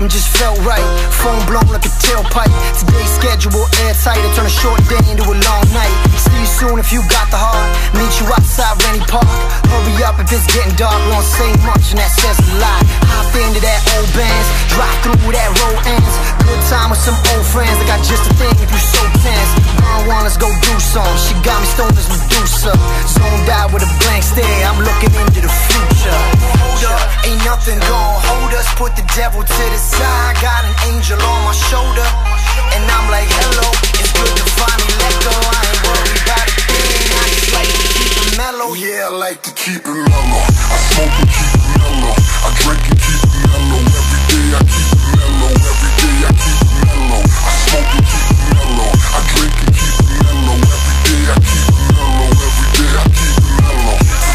something just felt right. Phone blown like a tailpipe. Today's schedule airtight. I turn a short day into a long night. See you soon if you got the heart. Meet you outside Rennie Park. Hurry up if it's getting dark. We don't say much and that says a lot. Hop into that old Benz, drive through where that road ends. Good time with some old friends. I got just a thing if you so tense. One, let's go do some. She got me stoned as Medusa. Zoned out with a blank stare. I'm looking into the future. Hold up, ain't nothing gon' hold us. Put the devil to the side. Got an angel on my shoulder, and I'm like, hello, it's good to finally let go. I ain't worried about a thing. I just like to keep it mellow. Yeah, I like to keep it mellow. I smoke and keep it mellow. I drink and keep it mellow. Every day I keep it mellow. Every day I keep it mellow. I smoke and keep it mellow. I drink and keep it mellow. Every day I keep it mellow. Every day I keep it mellow.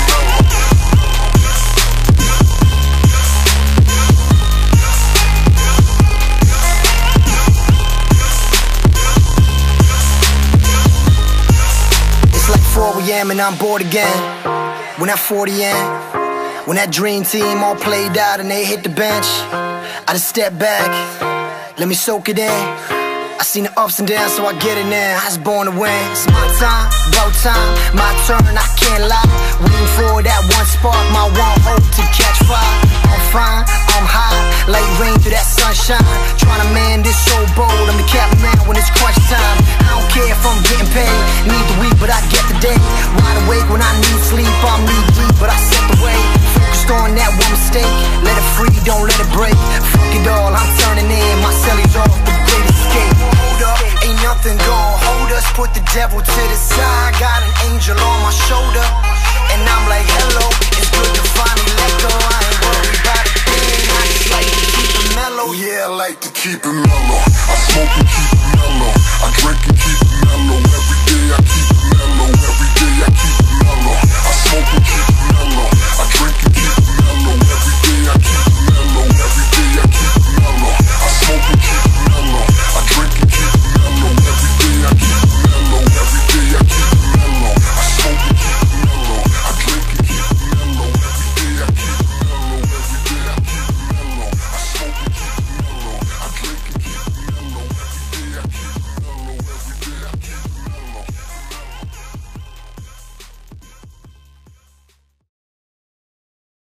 It's like 4 AM and I'm bored again. When that 40 in, when that dream team all played out and they hit the bench, I just step back, let me soak it in. I seen the ups and downs, so I get it now. I was born to win. It's my time, about time, my turn, I can't lie. Waiting for that one spark, my one hope to catch fire. I'm fine, I'm high, like rain through that sunshine. Tryna man this so bold, I'm the captain man when it's crunch time. I don't care if I'm getting paid, need the week, but I get the day. Wide awake when I need sleep, I'm knee deep, but I set the way. Focused on that one mistake, let it free, don't let it break. Fuck it all, I'm turning in, my cellies off, the great escape. Hold up, ain't nothing gon' hold us. Put the devil to the side. Got an angel on my shoulder, and I'm like, hello, it's good to finally let go. I ain't worried about a thing. I just like to keep it mellow. Yeah, I like to keep it mellow. I smoke and keep it mellow. I drink and keep it mellow. Every day I keep it mellow. Every day I keep it mellow. I smoke and keep it